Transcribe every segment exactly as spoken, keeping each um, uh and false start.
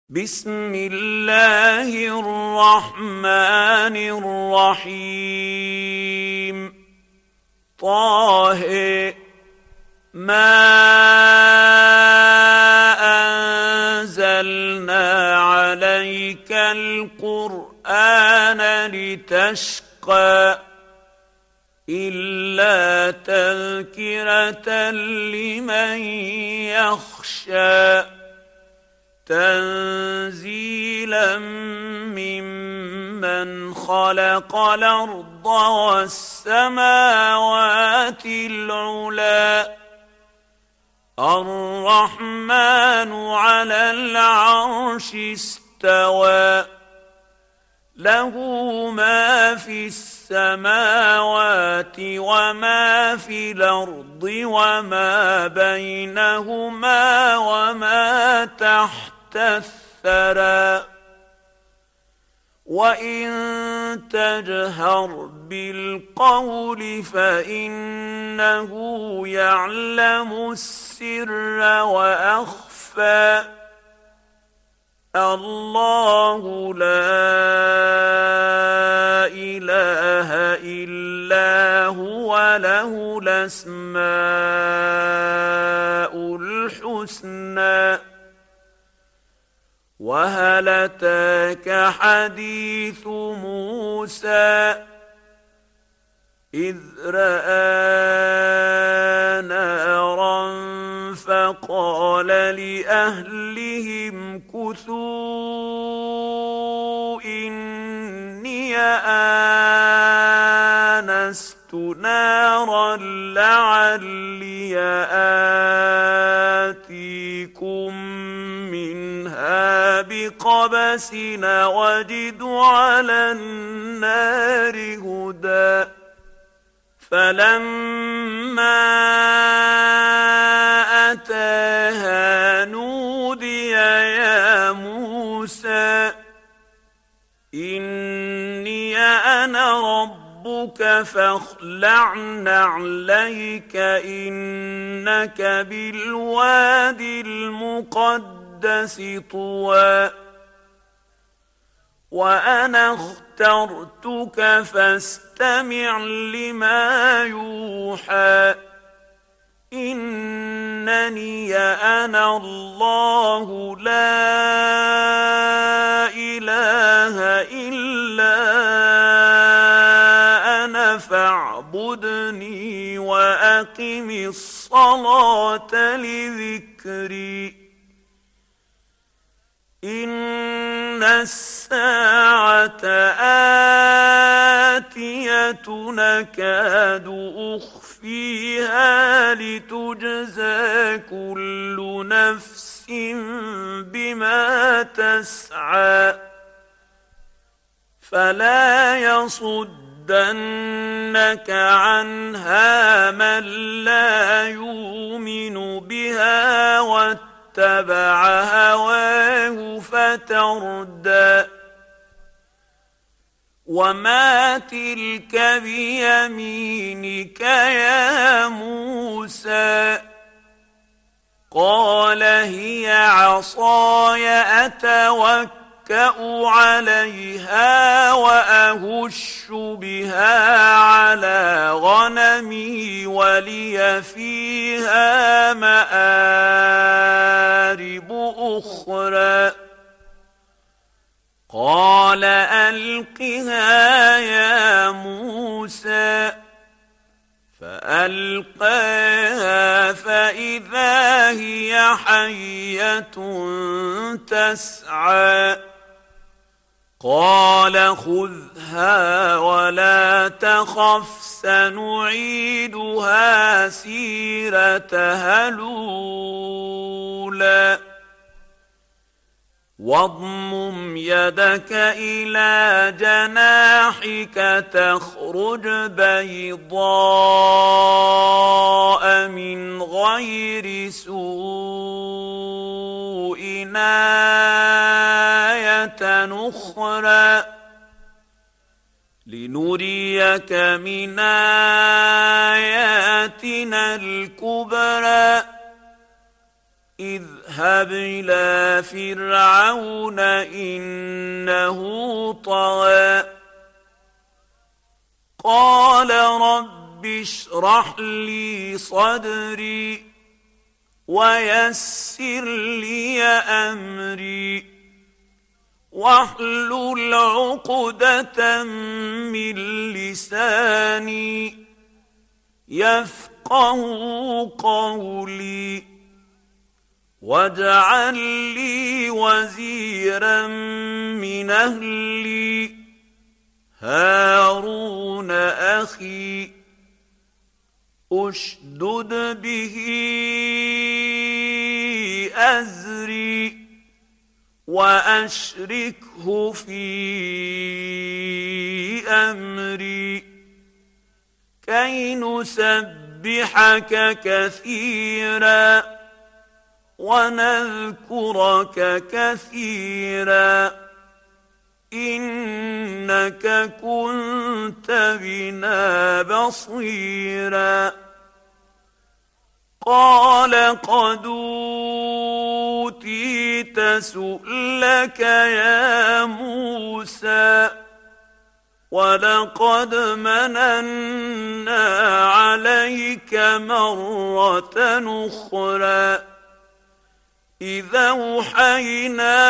بسم الله الرحمن الرحيم. طه ما أنزلنا عليك القرآن لتشقى إلا تذكرة لمن يخشى تنزيلا ممن خلق الأرض والسماوات العلى الرحمن على العرش استوى له ما في السماوات وما في الأرض وما بينهما وما تحت الثرى وإن تجهر بالقول فإنه يعلم السر وأخفى الله لا إله إلا هو له الأسماء الحسنى وهل أتاك حديث موسى إذ رأى نارا فقال لأهلهم كثوا إني آنست نارا لعلي آتيكم منها بقبس وجد على النار هدى فلما أتاها نودي يا موسى إني أنا ربك فاخلع نعليك إنك بالوادي المقدس طوى وأنا اخترتك فاستمع لما يوحى إنني أنا الله لا إله إلا أنا فاعبدني وأقم الصلاة لذكري إن الساعة آتية نكاد أخفيها لتجزى كل نفس بما تسعى فلا يصدنك عنها من لا يؤمن بها واتبع هواه فتردى وما تلك بيمينك يا موسى قال هي عصاي أتوكأ عليها وأهش بها على غنمي ولي فيها مآرب أخرى قال ألقها يا موسى فألقاها فإذا هي حية تسعى قال خذها ولا تخف سنعيدها سيرتها الأولى واضمم يدك إلى جناحك تخرج بيضاء من غير سوء آية أخرى لنريك من آياتنا الكبرى اذهب إلى فرعون إنه طغى قال رب اشرح لي صدري ويسر لي أمري واحلل عقدة من لساني يفقهوا قولي واجعل لي وزيرا من أهلي هارون أخي أشدد به أزري وأشركه في أمري كي نسبحك كثيرا ونذكرك كثيرا إنك كنت بنا بصيرا قال قد أوتيت سؤلك يا موسى ولقد مننا عليك مرة أخرى إذا أوحينا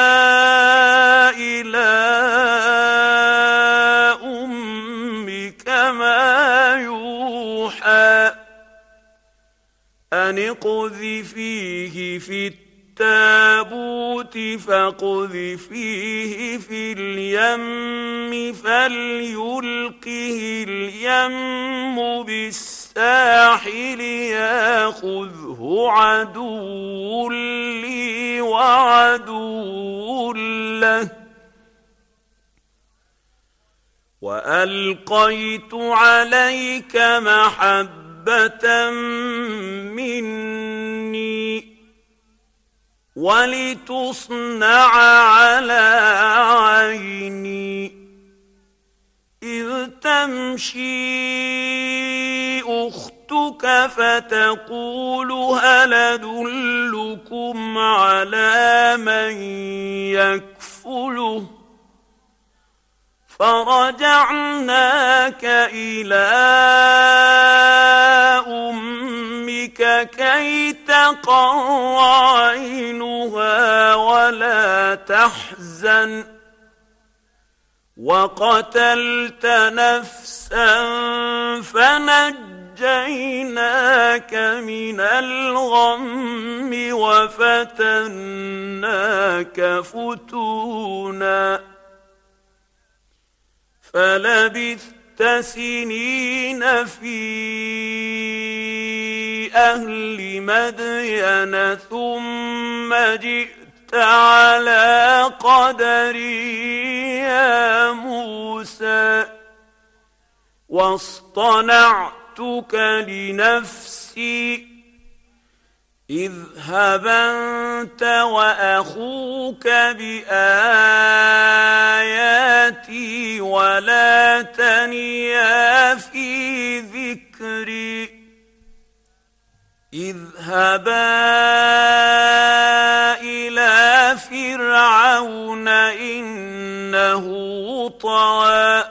إلى أمك ما يوحى أن اقذفيه في التابوت فاقذفيه في اليم فليلقه اليم بالساحل ياخذه عدو لي وعدو له وألقيت عليك محبة مني ولتصنع على عيني إذ تمشي أختك فتقول هل أدلكم على من يكفله فرجعناك إلى أمك كي تقر عينها ولا تحزن وقتلت نفسا فنجيناك من الغم وفتناك فتونا فلبثت سنين في أهل مدين ثم جئت على قدري يا موسى واصطنعتك لنفسي اذهب أنت وأخوك بآياتي ولا تنيا في ذكري اذهبا إلى فرعون إنه طغى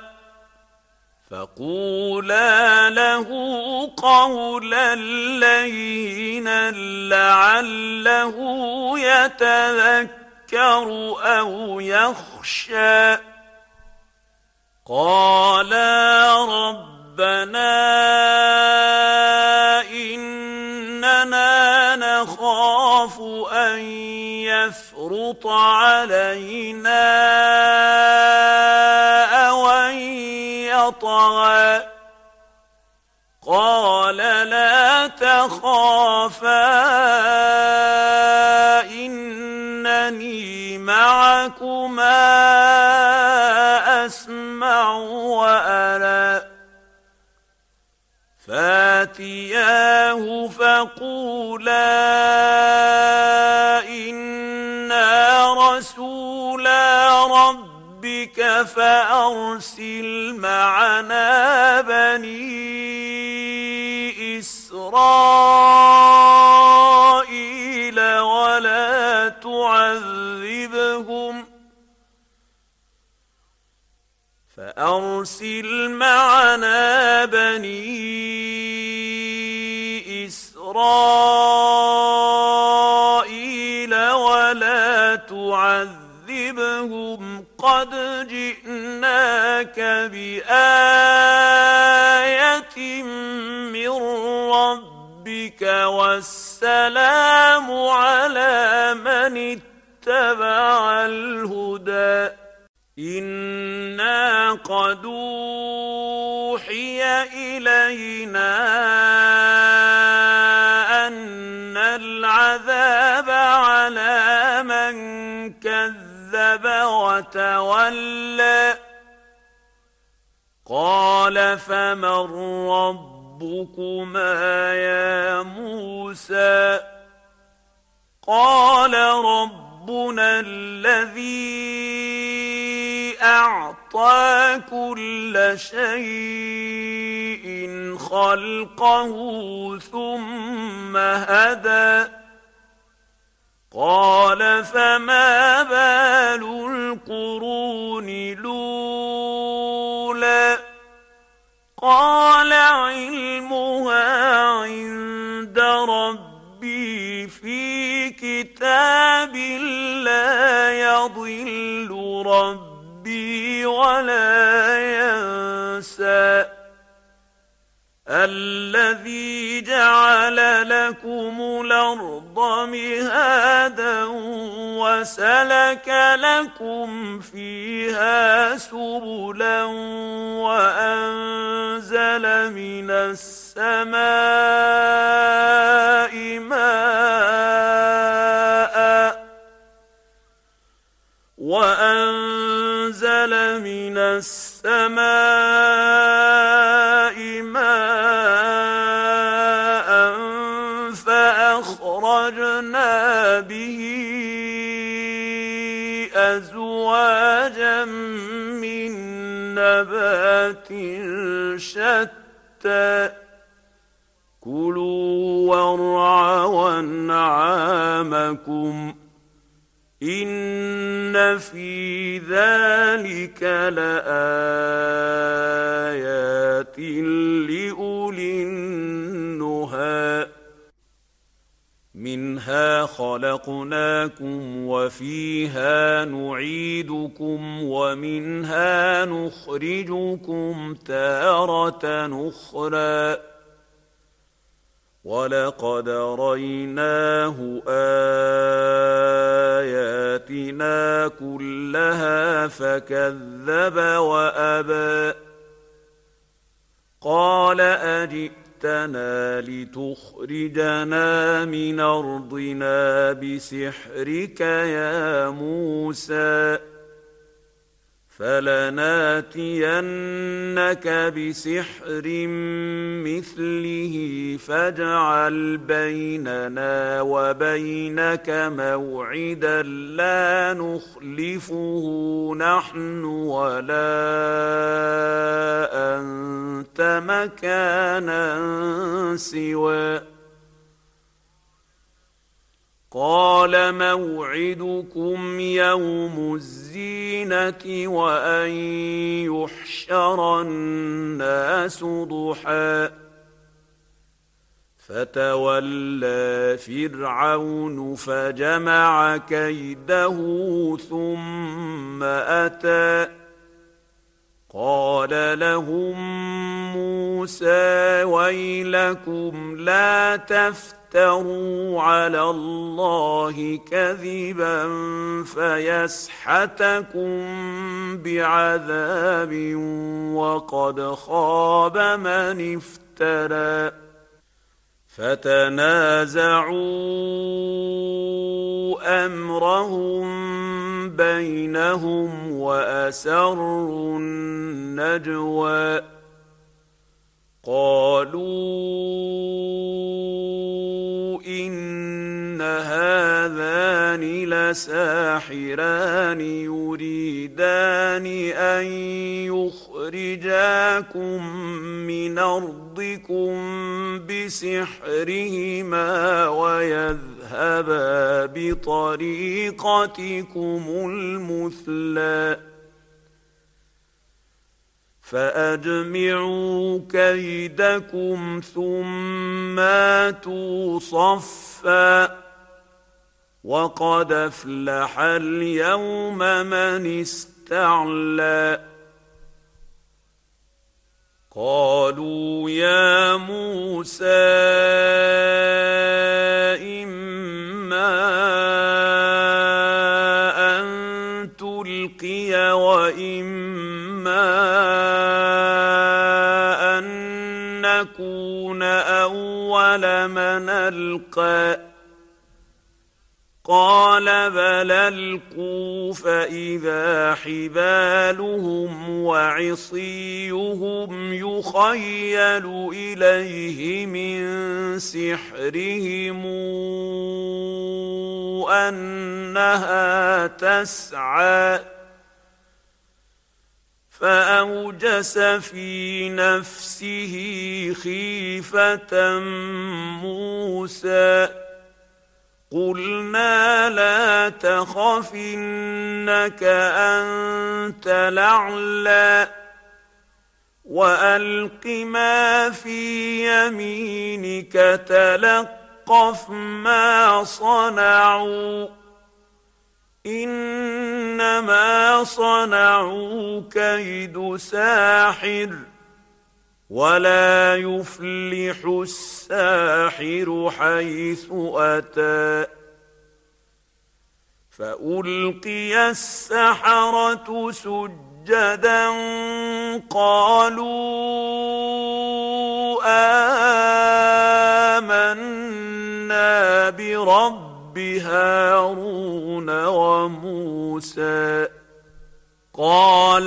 فقولا له قولا لينا لعله يتذكر أو يخشى قالا ربنا إننا نخاف أن يفرط علينا أو أن يطغى قال لا تخافا إنني معكما أسمع وأرى فاتياه فقولا إنا رسولا ربك فأرسل معنا بني إسرائيل فأرسل معنا بني إسرائيل ولا تعذبهم قد جئناك بآية من ربك والسلام على من اتبع الهدى إنا قد أوحي إلينا أن العذاب على من كذب وتولى قال فمن ربكما يا موسى قال ربنا الذي أعطى كل شيء خلقه ثم هدى قال فما بال القرون الأولى قال علمها عند ربي في كتاب لا يضل ربي ولا ينسى الذي جعل لكم الأرض مهادا وسلك لكم فيها سبلا وأنزل من السماء ماء وأنزل من السماء ماء فأخرجنا به أزواجا من نبات شتى كلوا وارعوا أنعامكم إن في ذلك لآيات لأولي النهى منها خلقناكم وفيها نعيدكم ومنها نخرجكم تارة أخرى ولقد ريناه آياتنا كلها فكذب وأبى قال أجئتنا لتخرجنا من أرضنا بسحرك يا موسى فلناتينك بسحر مثله فاجعل بيننا وبينك موعدا لا نخلفه نحن ولا أنت مكانا سوى قال موعدكم يوم الزينة وأن يحشر الناس ضحى فتولى فرعون فجمع كيده ثم أتى قال لهم موسى ويلكم لا تفتروا افتروا على الله كذبا فيسحتكم بعذاب وقد خاب من افترى فتنازعوا أمرهم بينهم وأسروا النجوى قالوا إن هذان لساحران يريدان أن يخرجاكم من أرضكم بسحرهما ويذهبا بطريقتكم المثلى فأجمعوا كيدكم ثم آتوا صفا وقد أفلح اليوم من استعلى قالوا يا موسى إما أن تلقي وإما أن نكون أول من ألقى قال بل ألقوا فإذا حبالهم وعصيهم يخيل إليه من سحرهم أنها تسعى فأوجس في نفسه خيفة موسى قلنا لا تخف إنك أنت الأعلى وألق ما في يمينك تلقف ما صنعوا إنما صنعوا كيد ساحر ولا يفلح الساحر حيث أتى فألقي السحرة سجدا قالوا آمنا برب هارون وموسى قال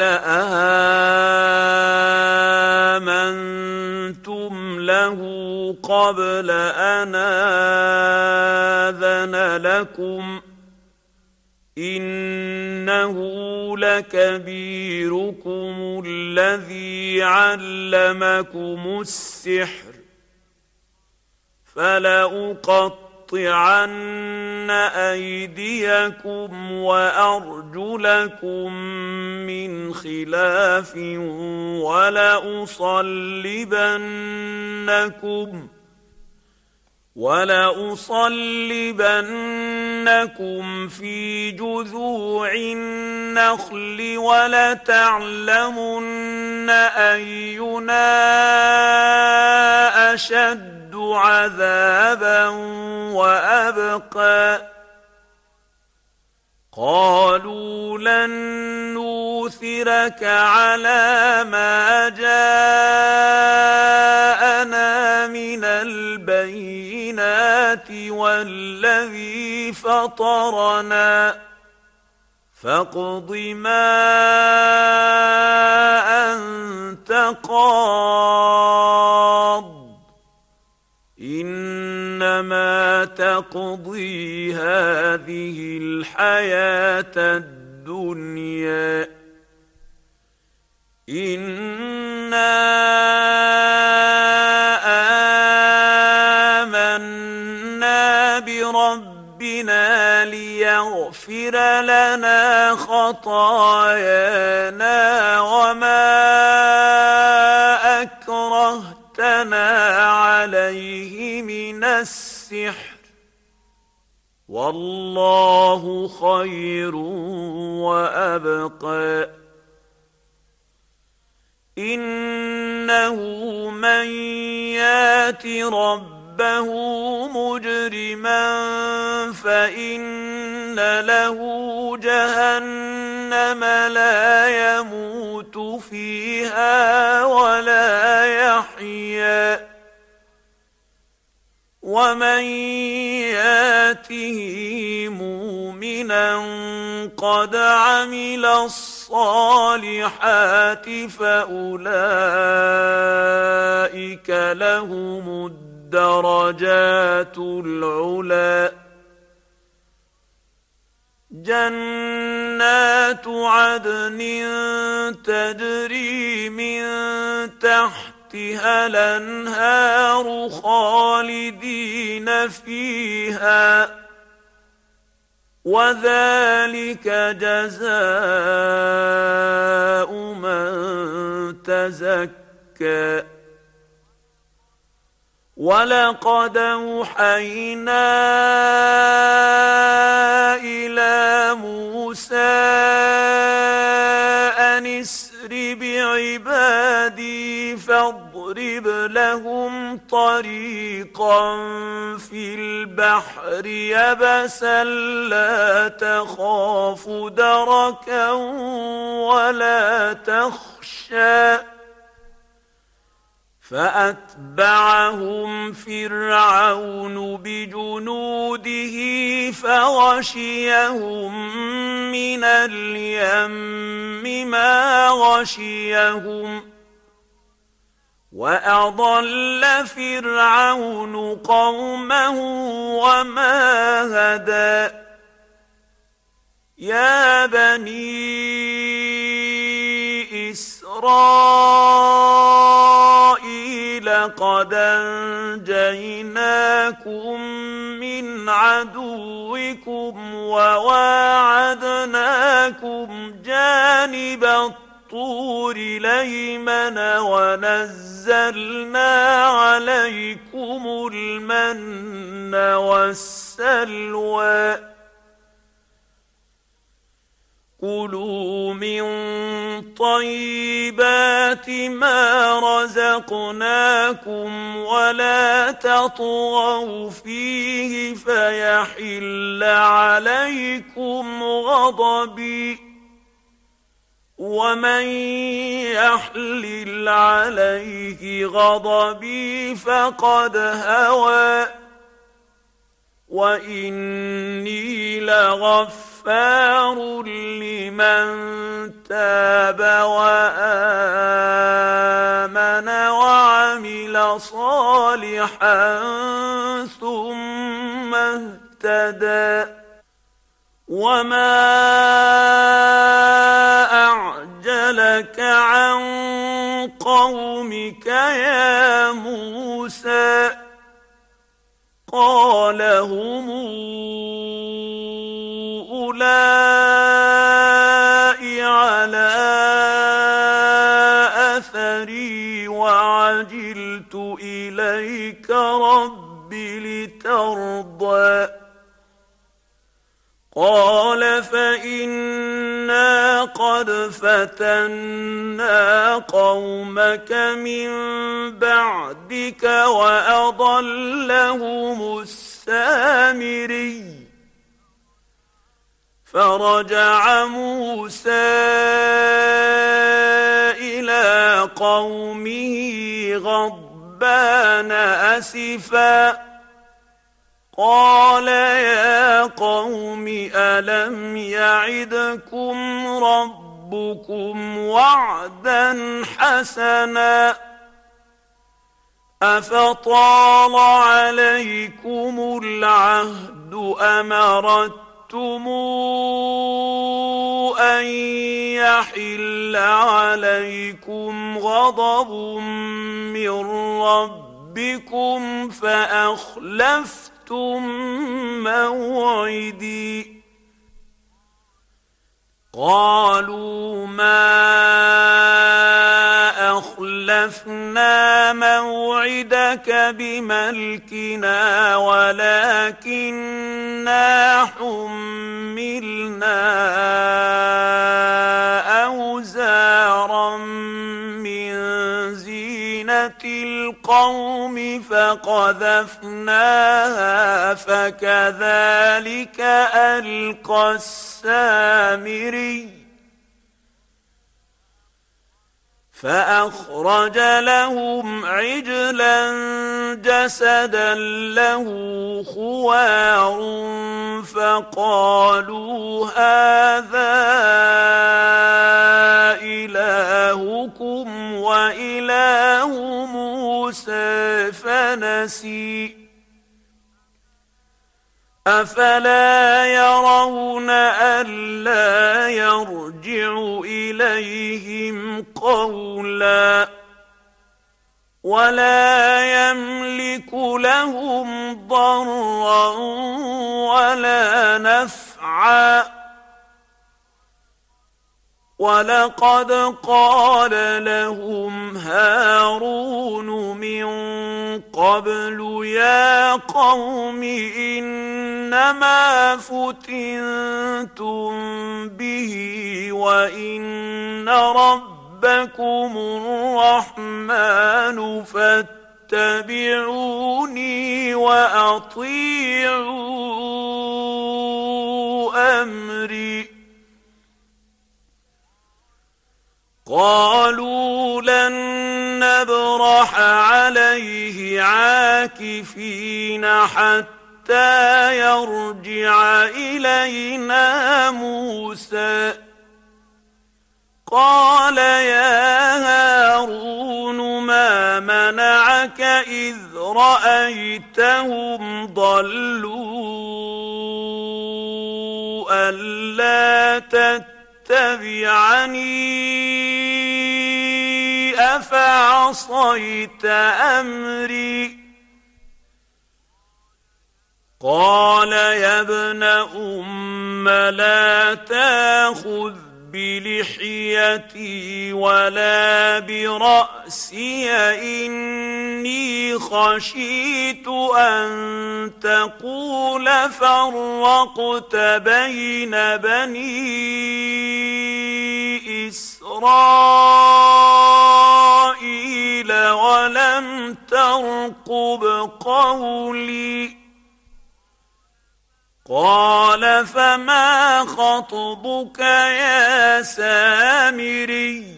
آمنتم له قبل أن آذن لكم إنه لكبيركم الذي علمكم السحر فلأقطعن أيديكم وأرجلكم من خلاف ولأصلبنكم ولأصلبنكم في جذوع النخل ولتعلمن أينا أشد عذابا وأبقى قالوا لن نوثرك على ما جاءنا من البينات والذي فطرنا فاقض ما أنت قاض إنما تقضي هذه الحياة الدنيا إنا آمنا بربنا ليغفر لنا خطايانا وما أكرهتنا عليه من السحر والله خير وأبقى إنه من يات ربه مجرما فإن له جهنم لا يموت فيها ولا يحيا ومن ياته مؤمنا قد عمل الصالحات فأولئك لهم الدرجات العلى جنات عدن تجري من تحتها الأنهار خالدين فيها وذلك جزاء من تزكى ولقد أوحينا إلى موسى أن اسر بعبادي فاضرب لهم طريقا في البحر يبسا لا تخاف دركا ولا تخشى فأتبعهم فرعون بجنوده فغشيهم من اليم ما غشيهم وأضل فرعون قومه وما هدى يا بني إسرائيل قد أنجيناكم من عدوكم وواعدناكم جانب الطور الأيمن ونزلنا عليكم المن والسلوى كلوا من طيبات ما رزقناكم ولا تطغوا فيه فيحل عليكم غضبي ومن يحلل عليه غضبي فقد هوى وإني لغفار لمن تاب وآمن وعمل صالحا ثم اهتدى وما أعجلك عن قومك يا موسى قال هم أولئك على أثري وعجلت إليك رب لترضى قال فإنا قد فتنا قومك من بعدك وأضلهم السامري فرجع موسى إلى قومه غضبان أسفا قال يا قوم ألم يعدكم ربكم وعدا حسنا أفطال عليكم العهد أم أردتم أن يحل عليكم غضب من ربكم فأخلفتم موعدي قالوا ما أخلفنا موعدك بملكنا ولكننا حملنا أوزارا من زينة القوم فقذفناها فكذلك ألقى السامري فأخرج لهم عجلا جسدا له خوار فقالوا هذا إلهكم وإله موسى فنسي أفلا يرون ألا يرجع إليهم قولا ولا يملك لهم ضرا ولا نفعا ولقد قال لهم هارون من قبل يا قوم إنما فتنتم به وإن ربكم الرحمن فاتبعوني وأطيعوا أمري. قالوا لن نبرح عليه عاكفين حتى يرجع إلينا موسى. قال يا هارون ما منعك إذ رأيتهم ضلوا ألا تتبعني أفعصيت أمري. قال يا ابن أم لا تأخذ بلحيتي ولا برأسي إني خشيت أن تقول فرقت بين بني إسرائيل ولم ترقب قولي. قال فما خطبك يا سامري؟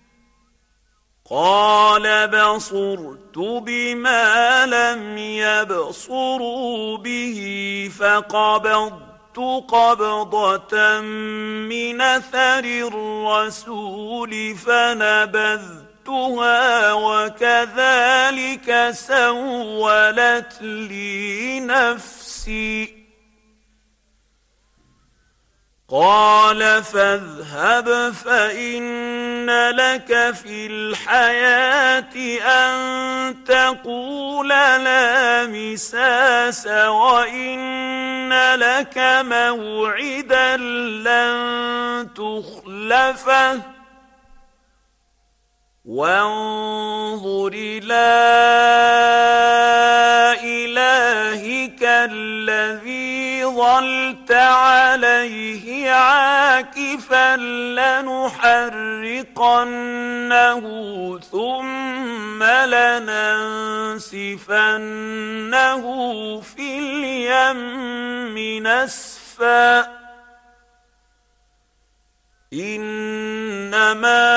قال بصرت بما لم يبصروا به فقبضت قبضة من أثر الرسول فنبذتها وكذلك سولت لي نفسي. قال فاذهب فإن لك في الحياة أن تقول لا مساس وإن لك موعدا لن تخلفه وانظر إلى إلهك الذي ظلت عليه عاكفا لنحرقنه ثم لننسفنه في اليم نسفا. إنما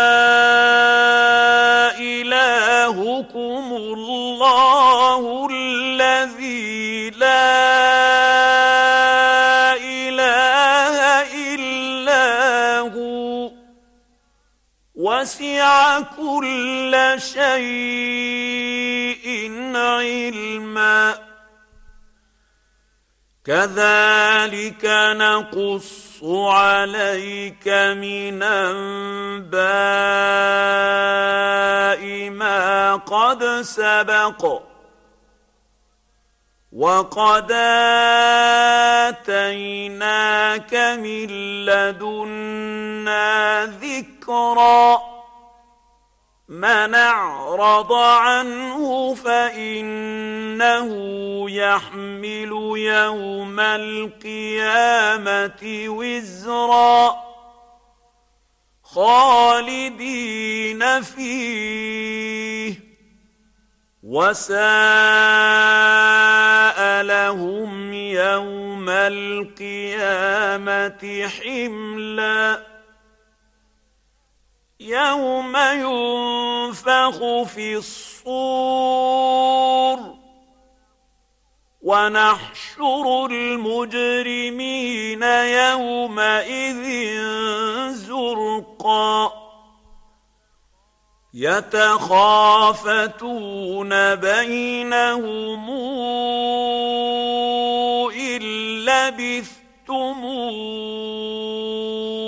إلهكم الله الذي لا إله إلا هو وسع كل شيء علما. كذلك نقص عليك من أنباء ما قد سبق وقد آتيناك من لدنا ذكرا. من أعرض عنه فإنه يحمل يوم القيامة وزرا خالدين فيه وساء لهم يوم القيامة حملا. يوم ينفخ في الصور ونحشر المجرمين يومئذ زرقا. يتخافتون بينهم إن لبثتم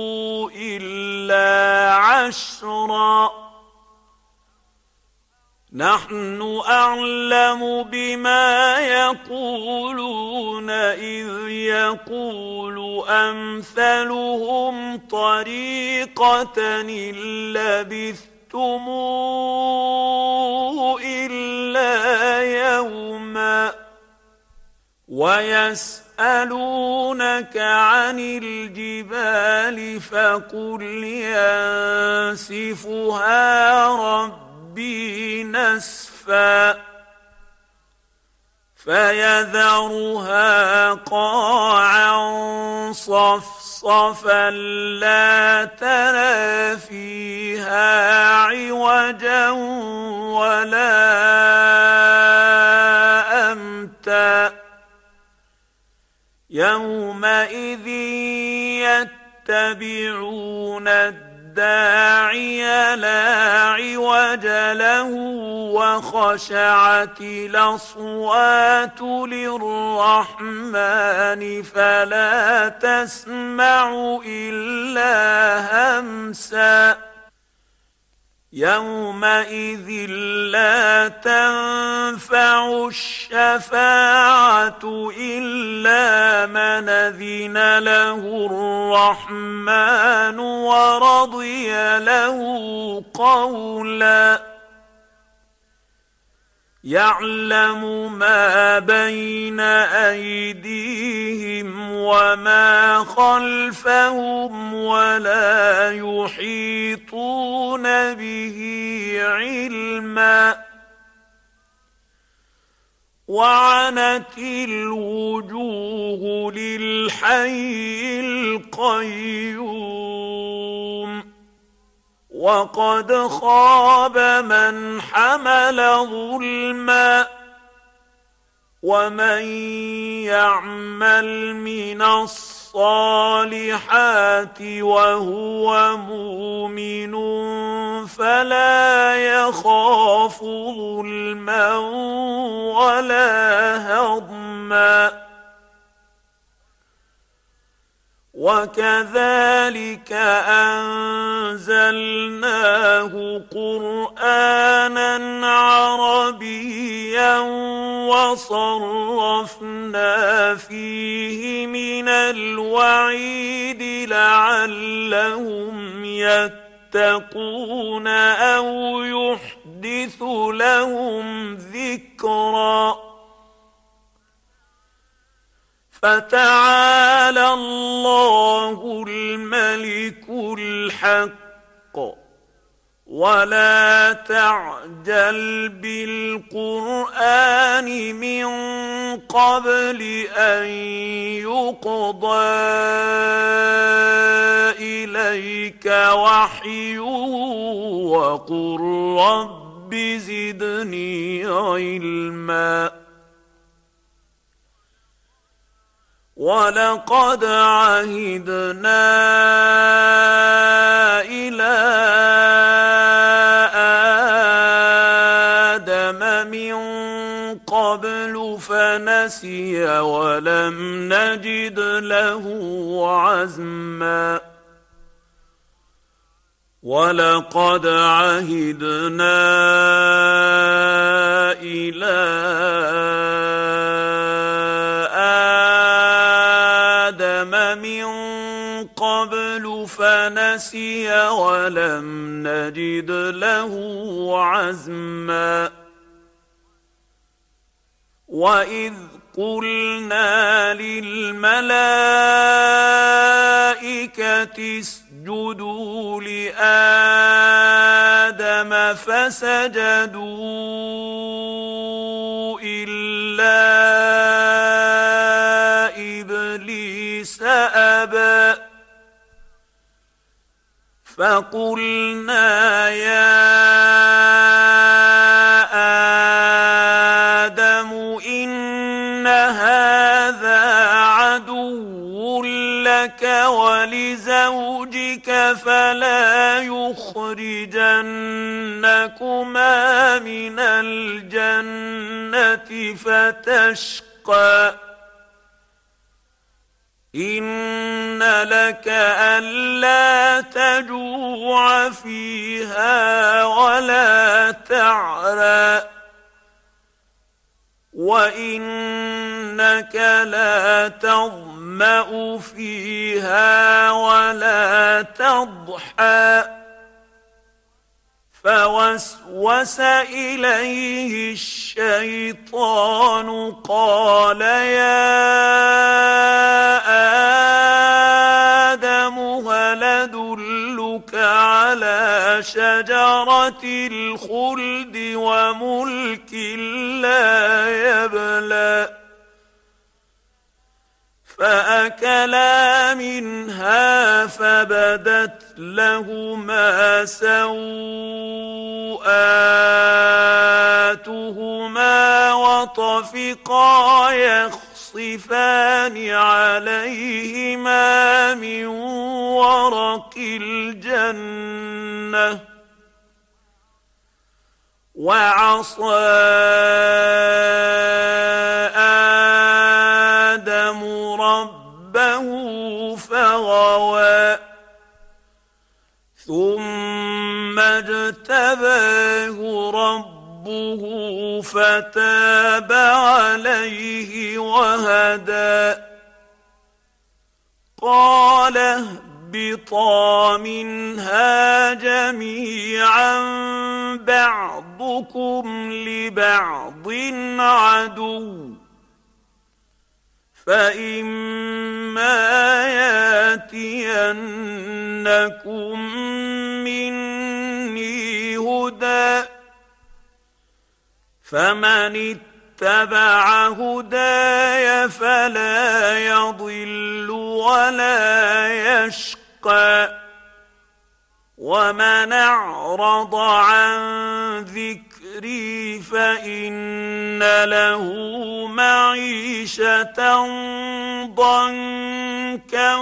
إلا عشرا نحن أعلم بما يقولون إذ يقول أمثلهم طريقة إن لبثتم إلا يوما ويسألونك عن الجبال فقل ينسفها ربي نسفا فيذرها قاعا صفصفا لا ترى فيها عوجا ولا أمتا يومئذ يتبعون الداعي لا عوج له وخشعت الأصوات للرحمن فلا تسمع إلا همسا يومئذ لا تنفع الشفاعة إلا من أذن له الرحمن ورضي له قولا يعلم ما بين أيديهم وما خلفهم ولا يحيطون به علما وعنت الوجوه للحي القيوم وقد خاب من حمل ظلما ومن يعمل من الصالحات وهو مؤمن فلا يخاف ظلما ولا هضما وكذلك أنزلناه قرآنا عربيا وصرفنا فيه من الوعيد لعلهم يتقون أو يحدث لهم ذكرا فتعالى الله الملك الحق ولا تعجل بالقرآن من قبل أن يقضى إليك وحيه وقل رب زدني علما ولقد عهدنا إلى آدم من قبل فنسي ولم نجد له عزما ولقد عهدنا إلى من قبل فنسي ولم نجد له عزما وإذ قلنا للملائكة اسجدوا لآدم فسجدوا إلا إبليس أبى فقلنا يا آدم إن هذا عدو لك ولزوجك فلا يخرجنكما من الجنة فتشقى إن لك ألا تجوع فيها ولا تعرى وإنك لا تظمأ فيها ولا تضحى فوسوس إليه الشيطان قال يا آدم هل أدلك على شجرة الخلد وملك لا يبلى فأكلا منها فبدت لهما سوءاتهما وطفقا يخصفان عليهما من ورق الجنة وعصى آدم ربه فغوى ثم اجتباه ربه فتاب عليه وهدى قال اهبطا منها جميعا بعضكم لبعض عدو فإما ياتينكم مني هدى فمن اتبع هداي فلا يضل ولا يشقى ومن أعرض عن ذكري فإن له معيشة ضنكا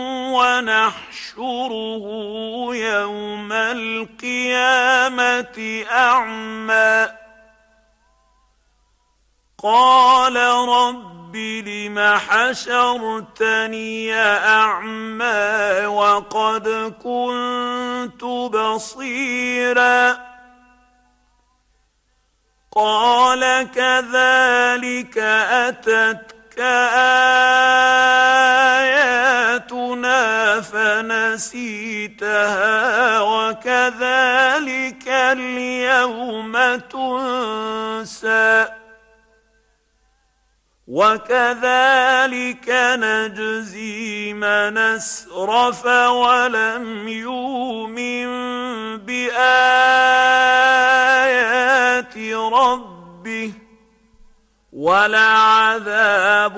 ونحشره يوم القيامة أعمى قال رب لم حشرتني أعمى وقد كنت بصيرا قال كذلك أتتك آياتنا فنسيتها وكذلك اليوم تنسى وكذلك نجزي من أسرف ولم يؤمن بآيات ربه ولعذاب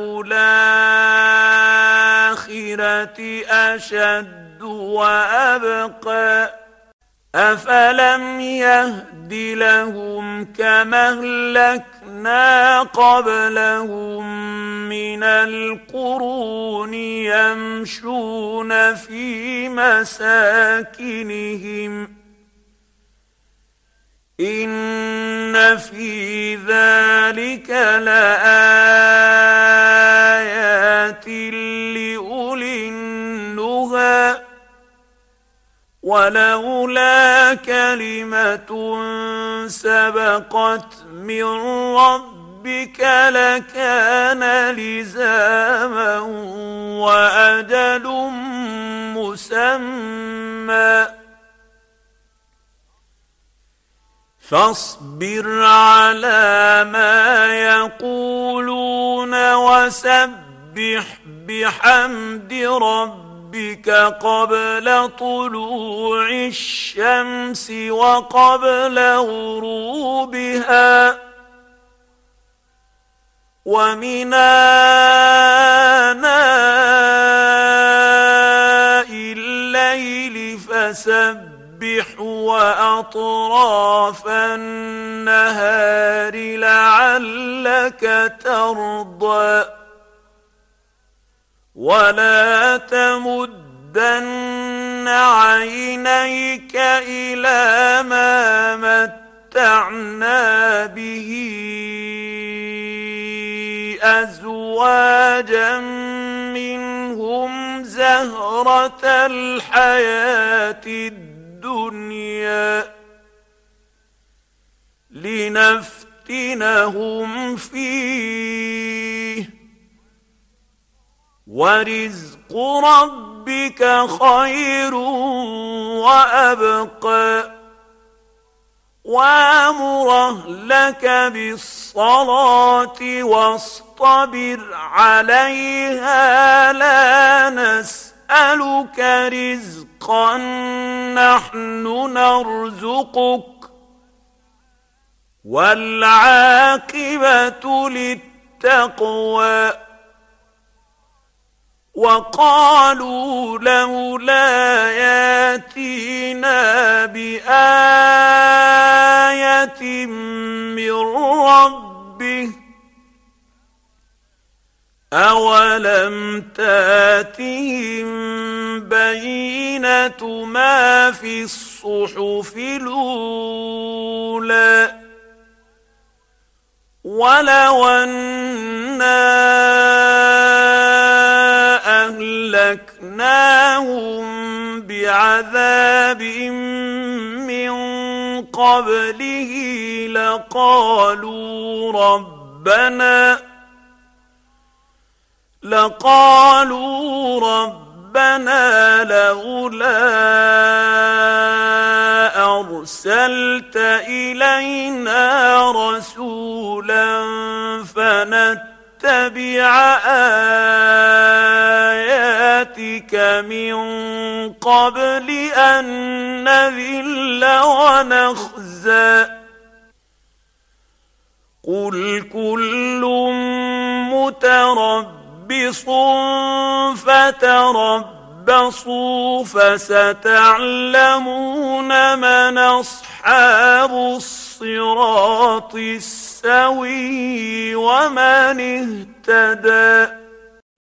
الآخرة أشد وأبقى أفلم يهد لهم كما أهلكنا قبلهم من القرون يمشون في مساكنهم إن في ذلك لآيات لأولي النهى ولولا كلمة سبقت من ربك لكان لزاما وأجل مسمى فاصبر على ما يقولون وسبح بحمد ربك ربك قبل طلوع الشمس وقبل غروبها ومن آناء الليل فسبح وأطراف النهار لعلك ترضى ولا تمدن عينيك إلى ما متعنا به أزواجا منهم زهرة الحياة الدنيا لنفتنهم فيه ورزق ربك خير وأبقى وامر أهلك بالصلاة واصطبر عليها لا نسألك رزقا نحن نرزقك والعاقبة للتقوى وقالوا لولا ياتينا بآية من ربه أولم تاتهم بينة ما في الصحف الأولى ولو أنا أهلكناهم بعذاب من قبله لقالوا ربنا لقالوا ربنا لولا أرسلت إلينا رسولا فنتبع آياتك من قبل أن نذل ونخزى قل كل متربص فتربصوا فستعلمون من أصحاب الصراط السوي ومن اهتدى